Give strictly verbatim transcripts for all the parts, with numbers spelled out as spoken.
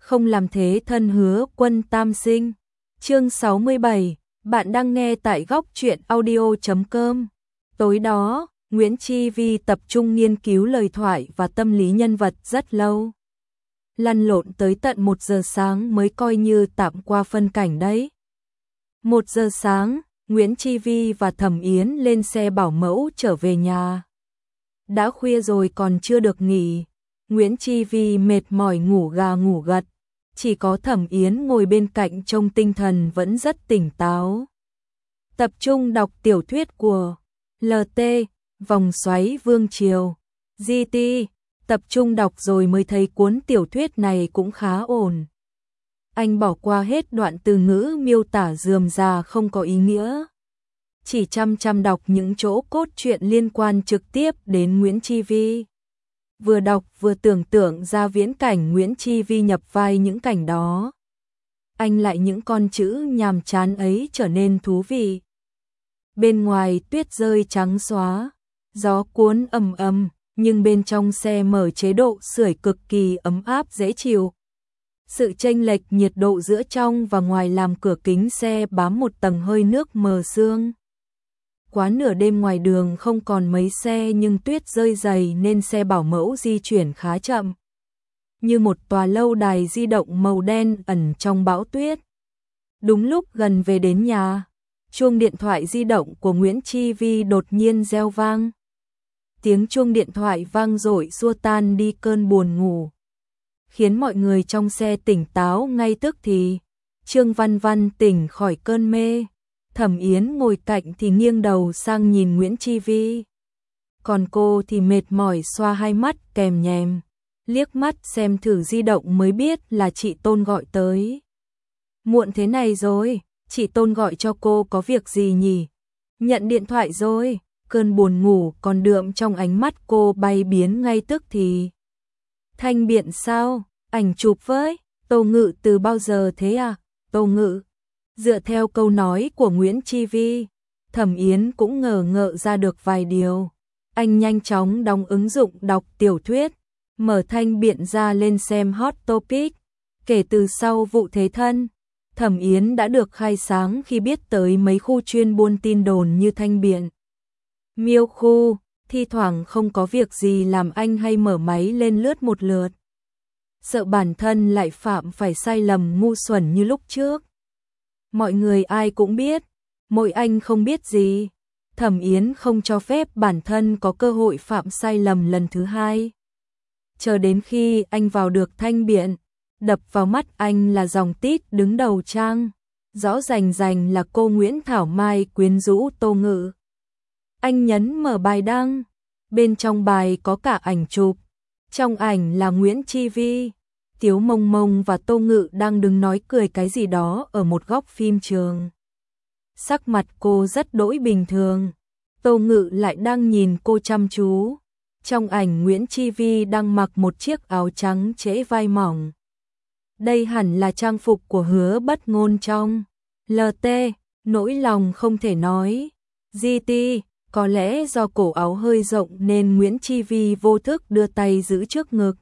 không làm thế thân hứa quân tam sinh. Chương sáu mươi bảy, bạn đang nghe tại góc truyện audio chấm com. Tối đó, Nguyễn Chi Vi tập trung nghiên cứu lời thoại và tâm lý nhân vật rất lâu. Lăn lộn tới tận một giờ sáng mới coi như tạm qua phân cảnh đấy. Một giờ sáng, Nguyễn Chi Vi và Thẩm Yến lên xe bảo mẫu trở về nhà. Đã khuya rồi còn chưa được nghỉ. Nguyễn Chi Vi mệt mỏi ngủ gà ngủ gật. Chỉ có Thẩm Yến ngồi bên cạnh trông tinh thần vẫn rất tỉnh táo. Tập trung đọc tiểu thuyết của lờ tê, Vòng xoáy vương triều. giê tê, tập trung đọc rồi mới thấy cuốn tiểu thuyết này cũng khá ổn. Anh bỏ qua hết đoạn từ ngữ miêu tả rườm rà không có ý nghĩa. Chỉ chăm chăm đọc những chỗ cốt truyện liên quan trực tiếp đến Nguyễn Chi Vi. Vừa đọc vừa tưởng tượng ra viễn cảnh Nguyễn Chi Vi nhập vai những cảnh đó. Anh lại những con chữ nhàm chán ấy trở nên thú vị. Bên ngoài tuyết rơi trắng xóa, gió cuốn ầm ầm, nhưng bên trong xe mở chế độ sưởi cực kỳ ấm áp dễ chịu. Sự chênh lệch nhiệt độ giữa trong và ngoài làm cửa kính xe bám một tầng hơi nước mờ sương. Quá nửa đêm ngoài đường không còn mấy xe nhưng tuyết rơi dày nên xe bảo mẫu di chuyển khá chậm. Như một tòa lâu đài di động màu đen ẩn trong bão tuyết. Đúng lúc gần về đến nhà, chuông điện thoại di động của Nguyễn Chi Vi đột nhiên reo vang. Tiếng chuông điện thoại vang dội xua tan đi cơn buồn ngủ, khiến mọi người trong xe tỉnh táo ngay tức thì. Trương Văn Văn tỉnh khỏi cơn mê. Thẩm Yến ngồi cạnh thì nghiêng đầu sang nhìn Nguyễn Chi Vi. Còn cô thì mệt mỏi xoa hai mắt kèm nhèm, liếc mắt xem thử di động mới biết là chị Tôn gọi tới. Muộn thế này rồi, chị Tôn gọi cho cô có việc gì nhỉ? Nhận điện thoại rồi. Cơn buồn ngủ còn đượm trong ánh mắt cô bay biến ngay tức thì. Thanh Biện sao? Ảnh chụp với Tô Ngự từ bao giờ thế à? Tô Ngự. Dựa theo câu nói của Nguyễn Chi Vi, Thẩm Yến cũng ngờ ngợ ra được vài điều. Anh nhanh chóng đóng ứng dụng đọc tiểu thuyết, mở Thanh Biện ra lên xem hot topic. Kể từ sau vụ thế thân, Thẩm Yến đã được khai sáng khi biết tới mấy khu chuyên buôn tin đồn như Thanh Biện, Miêu Khu. Thi thoảng không có việc gì làm anh hay mở máy lên lướt một lượt. Sợ bản thân lại phạm phải sai lầm ngu xuẩn như lúc trước. Mọi người ai cũng biết, mỗi anh không biết gì. Thẩm Yến không cho phép bản thân có cơ hội phạm sai lầm lần thứ hai. Chờ đến khi anh vào được Thanh Biện, đập vào mắt anh là dòng tít đứng đầu trang. Rõ rành rành là cô Nguyễn Thảo Mai quyến rũ Tô Ngự. Anh nhấn mở bài đăng. Bên trong bài có cả ảnh chụp. Trong ảnh là Nguyễn Chi Vi, Tiếu Mông Mông và Tô Ngự đang đứng nói cười cái gì đó ở một góc phim trường. Sắc mặt cô rất đỗi bình thường. Tô Ngự lại đang nhìn cô chăm chú. Trong ảnh Nguyễn Chi Vi đang mặc một chiếc áo trắng trễ vai mỏng. Đây hẳn là trang phục của Hứa Bất Ngôn trong lờ tê, nỗi lòng không thể nói. giê tê, có lẽ do cổ áo hơi rộng nên Nguyễn Chi Vi vô thức đưa tay giữ trước ngực.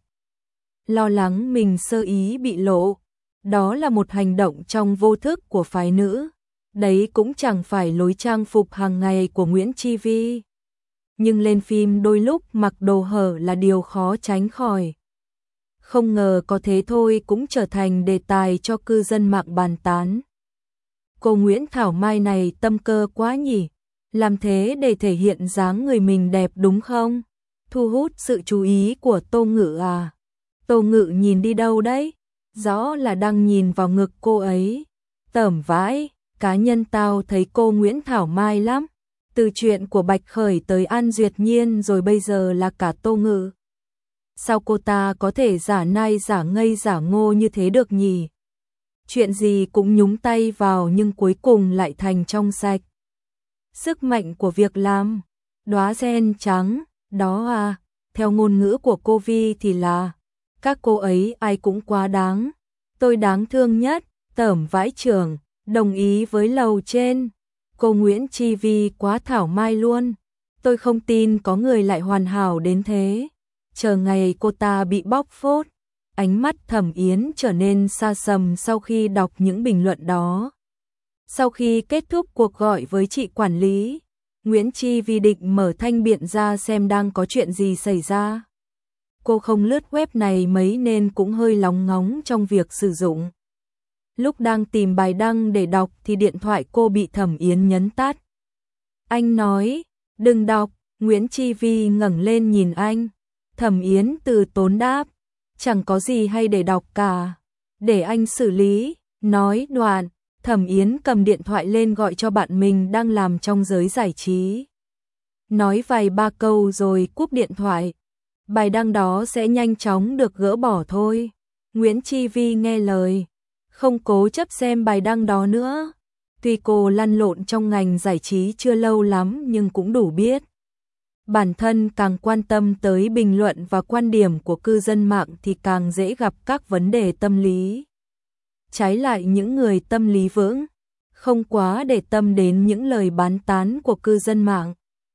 Lo lắng mình sơ ý bị lộ. Đó là một hành động trong vô thức của phái nữ. Đấy cũng chẳng phải lối trang phục hàng ngày của Nguyễn Chi Vi. Nhưng lên phim đôi lúc mặc đồ hở là điều khó tránh khỏi. Không ngờ có thế thôi cũng trở thành đề tài cho cư dân mạng bàn tán. Cô Nguyễn Thảo Mai này tâm cơ quá nhỉ? Làm thế để thể hiện dáng người mình đẹp đúng không? Thu hút sự chú ý của Tô Ngự à? Tô Ngự nhìn đi đâu đấy? Rõ là đang nhìn vào ngực cô ấy. Tởm vãi, cá nhân tao thấy cô Nguyễn Thảo Mai lắm. Từ chuyện của Bạch Khởi tới An Duyệt Nhiên rồi bây giờ là cả Tô Ngự. Sao cô ta có thể giả nai giả ngây giả ngô như thế được nhỉ? Chuyện gì cũng nhúng tay vào nhưng cuối cùng lại thành trong sạch. Sức mạnh của việc làm, đóa sen trắng, đó à, theo ngôn ngữ của cô Vi thì là, các cô ấy ai cũng quá đáng. Tôi đáng thương nhất, tởm vãi trưởng, đồng ý với lầu trên. Cô Nguyễn Chi Vi quá thảo mai luôn. Tôi không tin có người lại hoàn hảo đến thế. Chờ ngày cô ta bị bóc phốt, Ánh mắt Thẩm Yến trở nên xa sầm sau khi đọc những bình luận đó. Sau khi kết thúc cuộc gọi với chị quản lý, Nguyễn Chi Vi định mở thanh biện ra xem đang có chuyện gì xảy ra. Cô không lướt web này mấy nên cũng hơi lóng ngóng trong việc sử dụng. Lúc đang tìm bài đăng để đọc thì điện thoại cô bị Thẩm Yến nhấn tắt. Anh nói, đừng đọc. Nguyễn Chi Vi ngẩng lên nhìn anh. Thẩm Yến từ tốn đáp, chẳng có gì hay để đọc cả. Để anh xử lý. Nói đoạn, Thẩm Yến cầm điện thoại lên gọi cho bạn mình đang làm trong giới giải trí. Nói vài ba câu rồi cúp điện thoại. Bài đăng đó sẽ nhanh chóng được gỡ bỏ thôi. Nguyễn Chi Vi nghe lời, không cố chấp xem bài đăng đó nữa. Tuy cô lăn lộn trong ngành giải trí chưa lâu lắm nhưng cũng đủ biết. Bản thân càng quan tâm tới bình luận và quan điểm của cư dân mạng thì càng dễ gặp các vấn đề tâm lý. Trái lại những người tâm lý vững, không quá để tâm đến những lời bán tán của cư dân mạng.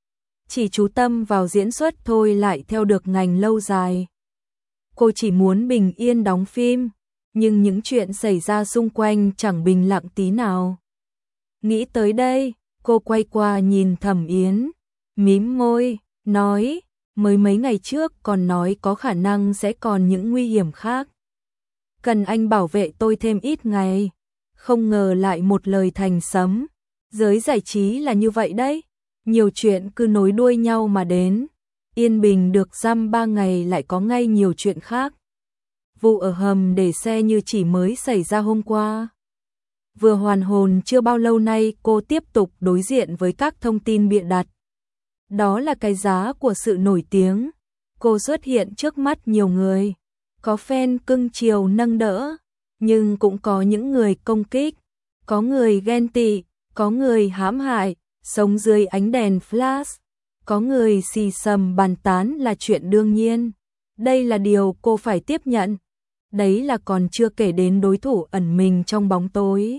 Chỉ chú tâm vào diễn xuất thôi lại theo được ngành lâu dài. Cô chỉ muốn bình yên đóng phim, nhưng những chuyện xảy ra xung quanh chẳng bình lặng tí nào. Nghĩ tới đây, cô quay qua nhìn Thẩm Yến, mím môi, nói, mới mấy ngày trước còn nói có khả năng sẽ còn những nguy hiểm khác. Cần anh bảo vệ tôi thêm ít ngày. Không ngờ lại một lời thành sấm. Giới giải trí là như vậy đấy. Nhiều chuyện cứ nối đuôi nhau mà đến. Yên bình được dăm ba ngày lại có ngay nhiều chuyện khác. Vụ ở hầm để xe như chỉ mới xảy ra hôm qua. Vừa hoàn hồn chưa bao lâu nay cô tiếp tục đối diện với các thông tin bịa đặt. Đó là cái giá của sự nổi tiếng. Cô xuất hiện trước mắt nhiều người. Có fan cưng chiều nâng đỡ, nhưng cũng có những người công kích, có người ghen tị, có người hãm hại, sống dưới ánh đèn flash, có người xì xầm bàn tán là chuyện đương nhiên. Đây là điều cô phải tiếp nhận. Đấy là còn chưa kể đến đối thủ ẩn mình trong bóng tối.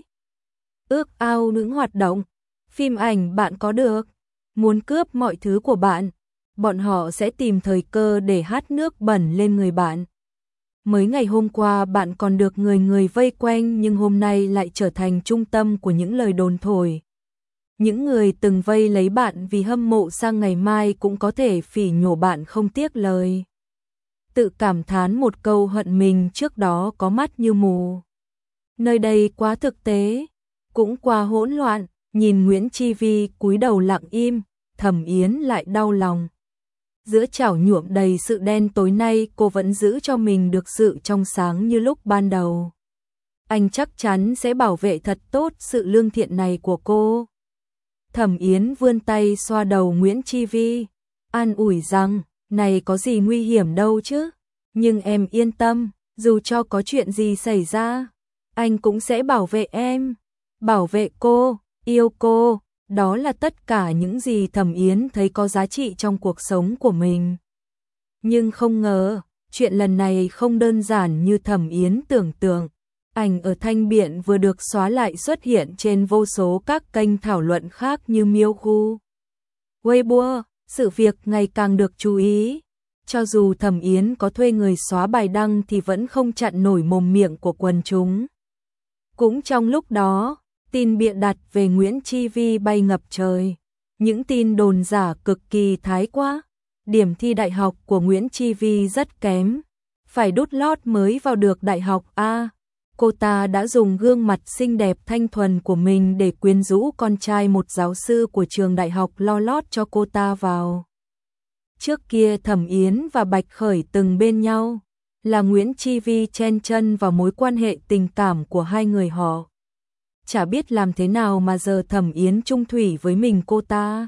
Ước ao những hoạt động, phim ảnh bạn có được, muốn cướp mọi thứ của bạn, bọn họ sẽ tìm thời cơ để hát nước bẩn lên người bạn. Mới ngày hôm qua bạn còn được người người vây quanh nhưng hôm nay lại trở thành trung tâm của những lời đồn thổi. Những người từng vây lấy bạn vì hâm mộ sang ngày mai cũng có thể phỉ nhổ bạn không tiếc lời. Tự cảm thán một câu hận mình trước đó có mắt như mù. Nơi đây quá thực tế, cũng quá hỗn loạn, nhìn Nguyễn Chi Vi cúi đầu lặng im, Thẩm Yến lại đau lòng. Giữa chảo nhuộm đầy sự đen tối nay cô vẫn giữ cho mình được sự trong sáng như lúc ban đầu. Anh chắc chắn sẽ bảo vệ thật tốt sự lương thiện này của cô. Thẩm Yến vươn tay xoa đầu Nguyễn Chi Vi, an ủi rằng, này có gì nguy hiểm đâu chứ, nhưng em yên tâm, dù cho có chuyện gì xảy ra, anh cũng sẽ bảo vệ em, bảo vệ cô, yêu cô. Đó là tất cả những gì Thẩm Yến thấy có giá trị trong cuộc sống của mình. Nhưng không ngờ, chuyện lần này không đơn giản như Thẩm Yến tưởng tượng. Ảnh ở Thanh Biện vừa được xóa lại xuất hiện trên vô số các kênh thảo luận khác như Miu Weibo, sự việc ngày càng được chú ý. Cho dù Thẩm Yến có thuê người xóa bài đăng thì vẫn không chặn nổi mồm miệng của quần chúng. Cũng trong lúc đó, tin bịa đặt về Nguyễn Chi Vi bay ngập trời. Những tin đồn giả cực kỳ thái quá. Điểm thi đại học của Nguyễn Chi Vi rất kém. Phải đút lót mới vào được đại học A. Cô ta đã dùng gương mặt xinh đẹp thanh thuần của mình để quyến rũ con trai một giáo sư của trường đại học lo lót cho cô ta vào. Trước kia Thẩm Yến và Bạch Khởi từng bên nhau. Là Nguyễn Chi Vi chen chân vào mối quan hệ tình cảm của hai người họ. Chả biết làm thế nào mà giờ Thẩm Yến chung thủy với mình cô ta.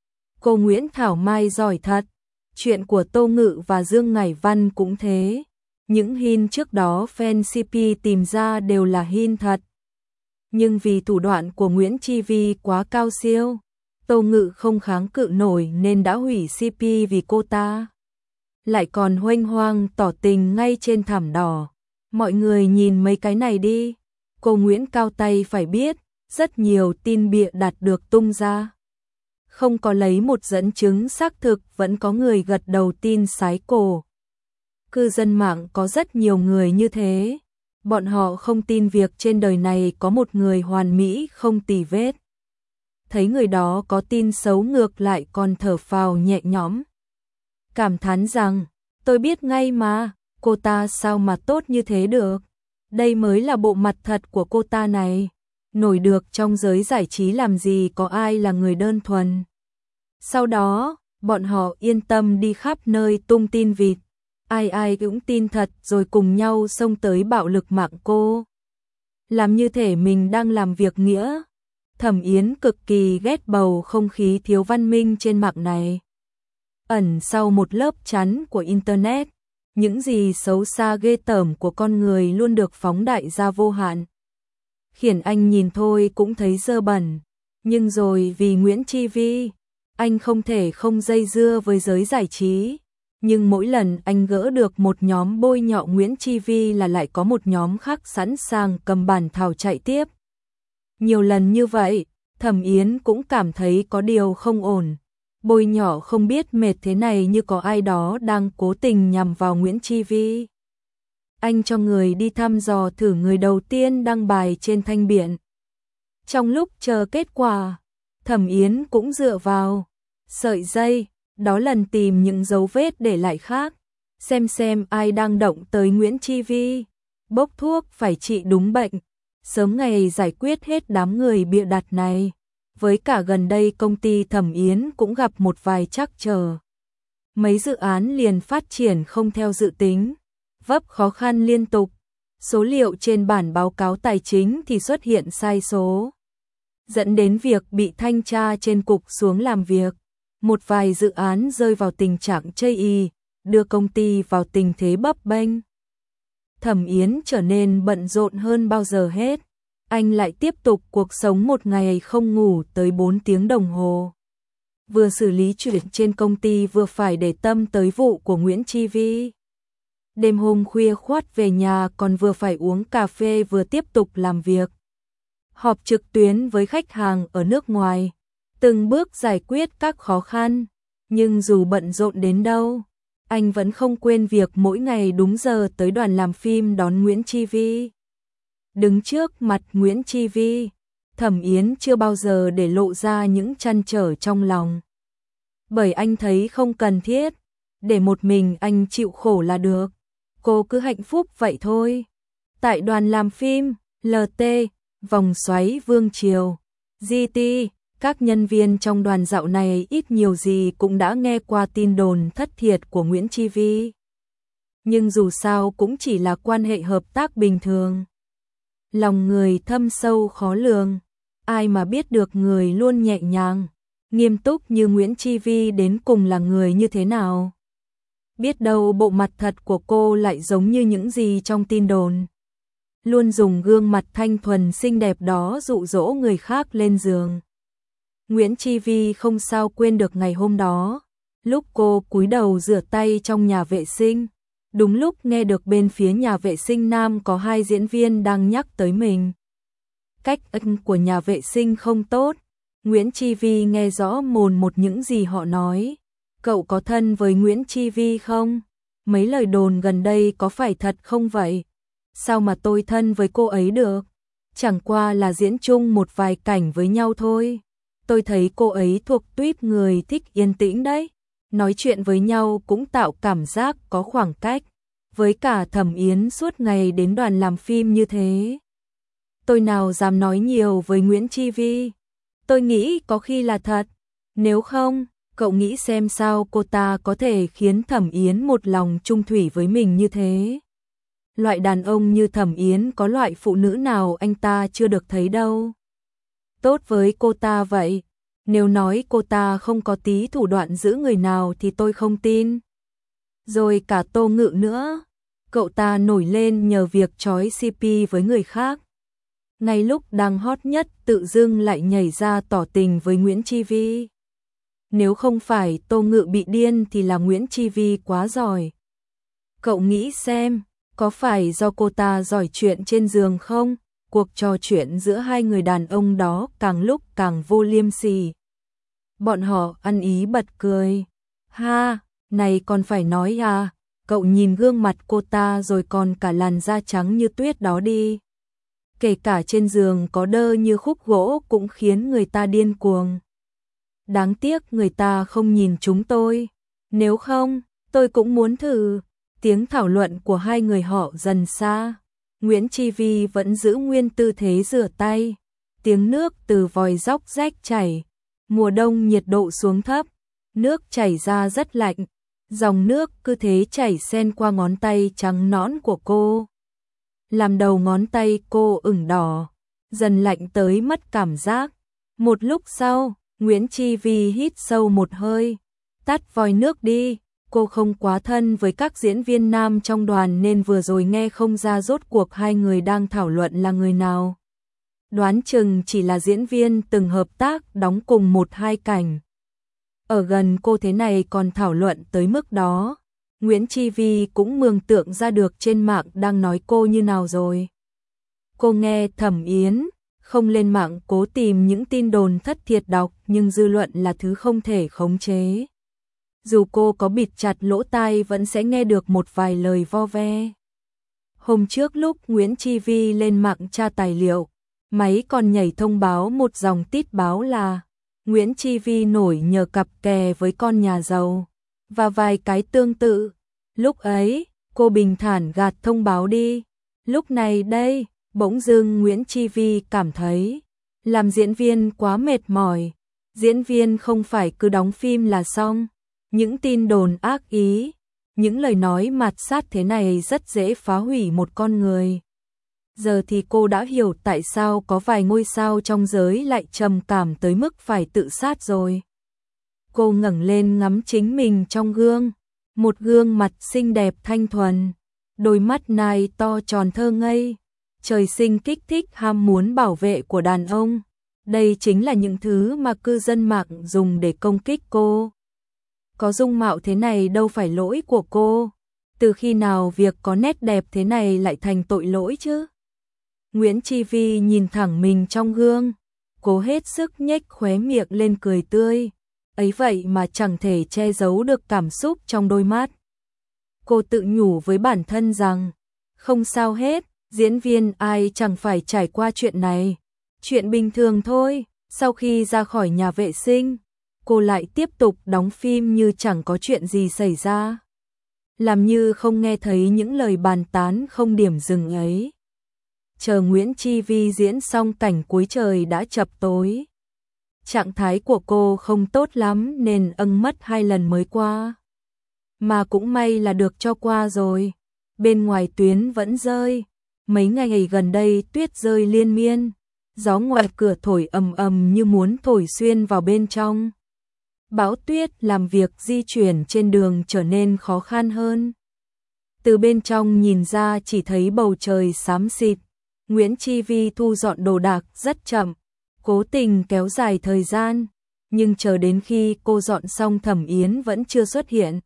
Cô Nguyễn Thảo Mai giỏi thật. Chuyện của Tô Ngự và Dương Ngải Văn cũng thế. Những hin trước đó fan xê pê tìm ra đều là hin thật. Nhưng vì thủ đoạn của Nguyễn Chi Vi quá cao siêu, Tô Ngự không kháng cự nổi nên đã hủy xê pê vì cô ta. Lại còn huênh hoang tỏ tình ngay trên thảm đỏ. Mọi người nhìn mấy cái này đi. Cô Nguyễn cao tay phải biết, rất nhiều tin bịa đặt được tung ra. Không có lấy một dẫn chứng xác thực vẫn có người gật đầu tin sái cổ. Cư dân mạng có rất nhiều người như thế. Bọn họ không tin việc trên đời này có một người hoàn mỹ không tì vết. Thấy người đó có tin xấu ngược lại còn thở phào nhẹ nhõm. Cảm thán rằng, tôi biết ngay mà, cô ta sao mà tốt như thế được. Đây mới là bộ mặt thật của cô ta này. Nổi được trong giới giải trí làm gì có ai là người đơn thuần. Sau đó, bọn họ yên tâm đi khắp nơi tung tin vịt. Ai ai cũng tin thật rồi cùng nhau xông tới bạo lực mạng cô. Làm như thể mình đang làm việc nghĩa. Thẩm Yến cực kỳ ghét bầu không khí thiếu văn minh trên mạng này. Ẩn sau một lớp chắn của Internet, những gì xấu xa ghê tởm của con người luôn được phóng đại ra vô hạn. Khiến anh nhìn thôi cũng thấy dơ bẩn. Nhưng rồi vì Nguyễn Chi Vi, anh không thể không dây dưa với giới giải trí. Nhưng mỗi lần anh gỡ được một nhóm bôi nhọ Nguyễn Chi Vi là lại có một nhóm khác sẵn sàng cầm bản thảo chạy tiếp. Nhiều lần như vậy, Thẩm Yến cũng cảm thấy có điều không ổn. Bôi nhọ không biết mệt thế này như có ai đó đang cố tình nhằm vào Nguyễn Chi Vi. Anh cho người đi thăm dò thử người đầu tiên đăng bài trên Thanh Biện. Trong lúc chờ kết quả, Thẩm Yến cũng dựa vào sợi dây, đó lần tìm những dấu vết để lại khác, xem xem ai đang động tới Nguyễn Chi Vi. Bốc thuốc phải trị đúng bệnh, sớm ngày giải quyết hết đám người bịa đặt này. Với cả gần đây công ty Thẩm Yến cũng gặp một vài trắc trở. Mấy dự án liền phát triển không theo dự tính, vấp khó khăn liên tục. Số liệu trên bản báo cáo tài chính thì xuất hiện sai số, dẫn đến việc bị thanh tra trên cục xuống làm việc. Một vài dự án rơi vào tình trạng chây ỳ, đưa công ty vào tình thế bấp bênh. Thẩm Yến trở nên bận rộn hơn bao giờ hết. Anh lại tiếp tục cuộc sống một ngày không ngủ tới bốn tiếng đồng hồ. Vừa xử lý chuyện trên công ty vừa phải để tâm tới vụ của Nguyễn Chi Vi. Đêm hôm khuya khoắt về nhà còn vừa phải uống cà phê vừa tiếp tục làm việc. Họp trực tuyến với khách hàng ở nước ngoài, từng bước giải quyết các khó khăn. Nhưng dù bận rộn đến đâu, anh vẫn không quên việc mỗi ngày đúng giờ tới đoàn làm phim đón Nguyễn Chi Vi. Đứng trước mặt Nguyễn Chi Vi, Thẩm Yến chưa bao giờ để lộ ra những trăn trở trong lòng. Bởi anh thấy không cần thiết, để một mình anh chịu khổ là được. Cô cứ hạnh phúc vậy thôi. Tại đoàn làm phim, lờ tê, vòng xoáy Vương Triều, giê tê, các nhân viên trong đoàn dạo này ít nhiều gì cũng đã nghe qua tin đồn thất thiệt của Nguyễn Chi Vi. Nhưng dù sao cũng chỉ là quan hệ hợp tác bình thường. Lòng người thâm sâu khó lường, ai mà biết được người luôn nhẹ nhàng, nghiêm túc như Nguyễn Chi Vi đến cùng là người như thế nào. Biết đâu bộ mặt thật của cô lại giống như những gì trong tin đồn. Luôn dùng gương mặt thanh thuần xinh đẹp đó dụ dỗ người khác lên giường. Nguyễn Chi Vi không sao quên được ngày hôm đó, lúc cô cúi đầu rửa tay trong nhà vệ sinh. Đúng lúc nghe được bên phía nhà vệ sinh nam có hai diễn viên đang nhắc tới mình. Cách ân của nhà vệ sinh không tốt. Nguyễn Chi Vi nghe rõ mồn một những gì họ nói. Cậu có thân với Nguyễn Chi Vi không? Mấy lời đồn gần đây có phải thật không vậy? Sao mà tôi thân với cô ấy được? Chẳng qua là diễn chung một vài cảnh với nhau thôi. Tôi thấy cô ấy thuộc tuýp người thích yên tĩnh đấy. Nói chuyện với nhau cũng tạo cảm giác có khoảng cách. Với cả Thẩm Yến suốt ngày đến đoàn làm phim như thế, tôi nào dám nói nhiều với Nguyễn Chi Vi. Tôi nghĩ có khi là thật. Nếu không, cậu nghĩ xem sao cô ta có thể khiến Thẩm Yến một lòng chung thủy với mình như thế. Loại đàn ông như Thẩm Yến có loại phụ nữ nào anh ta chưa được thấy đâu. Tốt với cô ta vậy. Nếu nói cô ta không có tí thủ đoạn giữ người nào thì tôi không tin. Rồi cả Tô Ngự nữa. Cậu ta nổi lên nhờ việc trói xê pê với người khác. Ngay lúc đang hot nhất tự dưng lại nhảy ra tỏ tình với Nguyễn Chi Vi. Nếu không phải Tô Ngự bị điên thì là Nguyễn Chi Vi quá giỏi. Cậu nghĩ xem, có phải do cô ta giỏi chuyện trên giường không? Cuộc trò chuyện giữa hai người đàn ông đó càng lúc càng vô liêm sỉ. Bọn họ ăn ý bật cười. Ha, này còn phải nói à, cậu nhìn gương mặt cô ta rồi còn cả làn da trắng như tuyết đó đi. Kể cả trên giường có đơ như khúc gỗ cũng khiến người ta điên cuồng. Đáng tiếc người ta không nhìn chúng tôi. Nếu không, tôi cũng muốn thử. Tiếng thảo luận của hai người họ dần xa. Nguyễn Chi Vi vẫn giữ nguyên tư thế rửa tay. Tiếng nước từ vòi róc rách chảy. Mùa đông nhiệt độ xuống thấp. Nước chảy ra rất lạnh. Dòng nước cứ thế chảy xen qua ngón tay trắng nõn của cô. Làm đầu ngón tay cô ửng đỏ. Dần lạnh tới mất cảm giác. Một lúc sau, Nguyễn Chi Vi hít sâu một hơi. Tắt vòi nước đi. Cô không quá thân với các diễn viên nam trong đoàn nên vừa rồi nghe không ra rốt cuộc hai người đang thảo luận là người nào. Đoán chừng chỉ là diễn viên từng hợp tác đóng cùng một hai cảnh. Ở gần cô thế này còn thảo luận tới mức đó. Nguyễn Chi Vi cũng mường tượng ra được trên mạng đang nói cô như nào rồi. Cô nghe Thẩm Yến không lên mạng cố tìm những tin đồn thất thiệt đọc, nhưng dư luận là thứ không thể khống chế. Dù cô có bịt chặt lỗ tai vẫn sẽ nghe được một vài lời vo ve. Hôm trước lúc Nguyễn Chi Vi lên mạng tra tài liệu, máy còn nhảy thông báo một dòng tít báo là Nguyễn Chi Vi nổi nhờ cặp kè với con nhà giàu, và vài cái tương tự. Lúc ấy, cô bình thản gạt thông báo đi. Lúc này đây, bỗng dưng Nguyễn Chi Vi cảm thấy làm diễn viên quá mệt mỏi. Diễn viên không phải cứ đóng phim là xong. Những tin đồn ác ý, những lời nói mạt sát thế này rất dễ phá hủy một con người. Giờ thì cô đã hiểu tại sao có vài ngôi sao trong giới lại trầm cảm tới mức phải tự sát rồi. Cô ngẩng lên ngắm chính mình trong gương, một gương mặt xinh đẹp thanh thuần, đôi mắt nai to tròn thơ ngây, trời sinh kích thích ham muốn bảo vệ của đàn ông. Đây chính là những thứ mà cư dân mạng dùng để công kích cô. Có dung mạo thế này đâu phải lỗi của cô. Từ khi nào việc có nét đẹp thế này lại thành tội lỗi chứ? Nguyễn Chi Vi nhìn thẳng mình trong gương, cố hết sức nhếch khóe miệng lên cười tươi. Ấy vậy mà chẳng thể che giấu được cảm xúc trong đôi mắt. Cô tự nhủ với bản thân rằng, không sao hết, diễn viên ai chẳng phải trải qua chuyện này. Chuyện bình thường thôi. Sau khi ra khỏi nhà vệ sinh, cô lại tiếp tục đóng phim như chẳng có chuyện gì xảy ra. Làm như không nghe thấy những lời bàn tán không điểm dừng ấy. Chờ Nguyễn Chi Vi diễn xong cảnh cuối trời đã chập tối. Trạng thái của cô không tốt lắm nên âng mất hai lần mới qua. Mà cũng may là được cho qua rồi. Bên ngoài tuyến vẫn rơi. Mấy ngày gần đây tuyết rơi liên miên. Gió ngoài cửa thổi ầm ầm như muốn thổi xuyên vào bên trong. Bão tuyết làm việc di chuyển trên đường trở nên khó khăn hơn. Từ bên trong nhìn ra chỉ thấy bầu trời xám xịt. Nguyễn Chi Vi thu dọn đồ đạc rất chậm, cố tình kéo dài thời gian, nhưng chờ đến khi cô dọn xong Thẩm Yến vẫn chưa xuất hiện.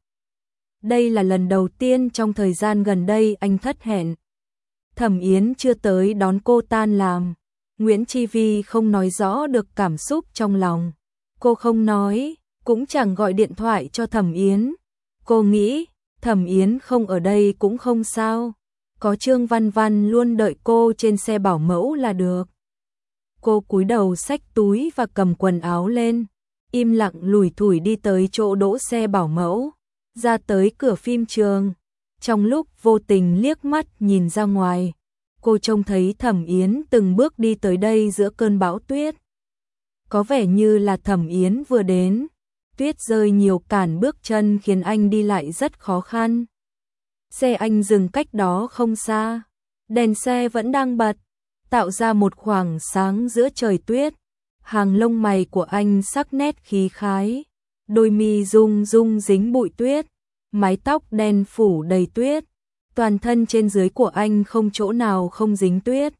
Đây là lần đầu tiên trong thời gian gần đây anh thất hẹn. Thẩm Yến chưa tới đón cô tan làm. Nguyễn Chi Vi không nói rõ được cảm xúc trong lòng. Cô không nói, cũng chẳng gọi điện thoại cho Thẩm Yến. Cô nghĩ, Thẩm Yến không ở đây cũng không sao. Có Trương Văn Văn luôn đợi cô trên xe bảo mẫu là được. Cô cúi đầu xách túi và cầm quần áo lên, im lặng lủi thủi đi tới chỗ đỗ xe bảo mẫu, ra tới cửa phim trường. Trong lúc vô tình liếc mắt nhìn ra ngoài, cô trông thấy Thẩm Yến từng bước đi tới đây giữa cơn bão tuyết. Có vẻ như là Thẩm Yến vừa đến, tuyết rơi nhiều cản bước chân khiến anh đi lại rất khó khăn. Xe anh dừng cách đó không xa, đèn xe vẫn đang bật, tạo ra một khoảng sáng giữa trời tuyết. Hàng lông mày của anh sắc nét khí khái, đôi mi rung rung dính bụi tuyết, mái tóc đen phủ đầy tuyết, toàn thân trên dưới của anh không chỗ nào không dính tuyết,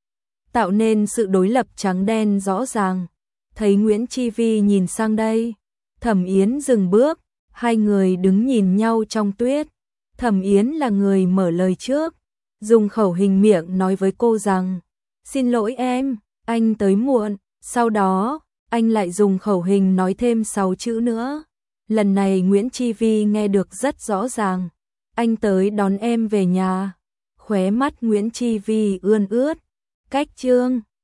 tạo nên sự đối lập trắng đen rõ ràng. Thấy Nguyễn Chi Vi nhìn sang đây, Thẩm Yến dừng bước, hai người đứng nhìn nhau trong tuyết. Thẩm Yến là người mở lời trước, dùng khẩu hình miệng nói với cô rằng, xin lỗi em, anh tới muộn. Sau đó, anh lại dùng khẩu hình nói thêm sáu chữ nữa. Lần này Nguyễn Chi Vi nghe được rất rõ ràng. anh tới đón em về nhà. Khóe mắt Nguyễn Chi Vi ươn ướt. Cách chương